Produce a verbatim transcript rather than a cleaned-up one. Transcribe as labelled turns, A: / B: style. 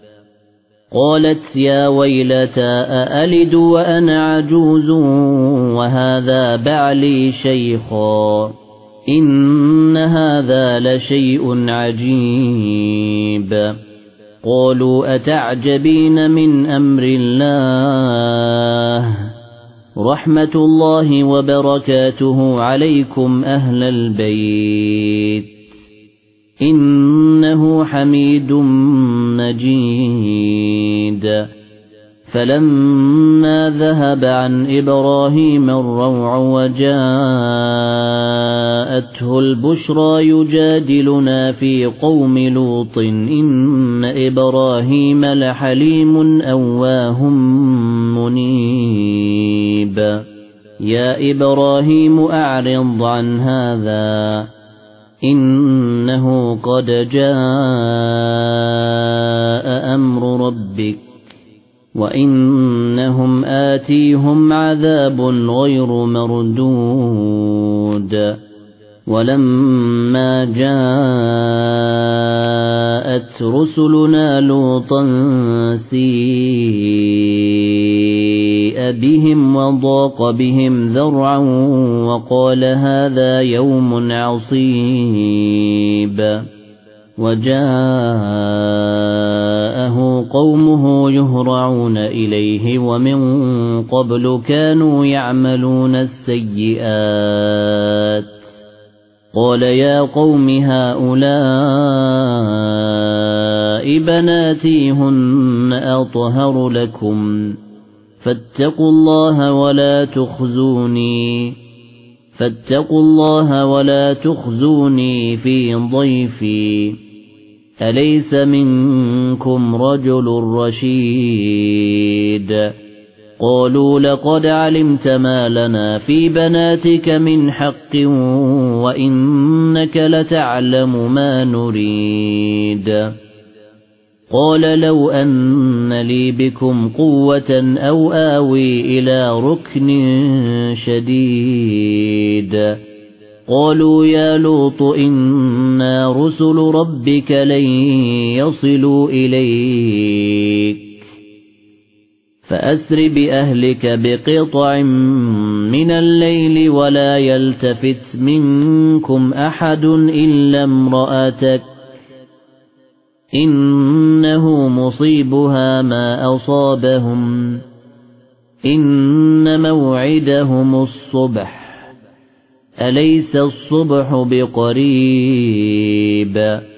A: قالت يا ويلتى أألد وأنا عجوز وهذا بعلي شيخا إن هذا لشيء عجيب قالوا أتعجبين من أمر الله رحمة الله وبركاته عليكم أهل البيت إنه حميد مجيد فلما ذهب عن إبراهيم الروع وجاءته البشرى يجادلنا في قوم لوط إن إبراهيم لحليم أواه منيب يا إبراهيم أعرض عن هذا إنه قد جاء أمر ربك وإنهم آتيهم عذاب غير مردود ولما جاءت رسلنا لوطا سيء بهم وضاق بهم ذرعا وقال هذا يوم عصيب وجاءه قومه يهرعون إليه ومن قبل كانوا يعملون السيئات قال يا قوم هؤلاء بناتي هن أطهر لكم فاتقوا الله ولا تخزوني فاتقوا الله ولا تخزوني في ضيفي أليس منكم رجل رشيد قالوا لقد علمت ما لنا في بناتك من حق وإنك لتعلم ما نريد قال لو أن لي بكم قوة أو آوي إلى ركن شديد قالوا يا لوط إنا رسل ربك لن يصلوا إليك فأسر بأهلك بقطع من الليل ولا يلتفت منكم أحد إلا امرأتك إنه مصيبها ما أصابهم إن موعدهم الصبح أليس الصبح بقريب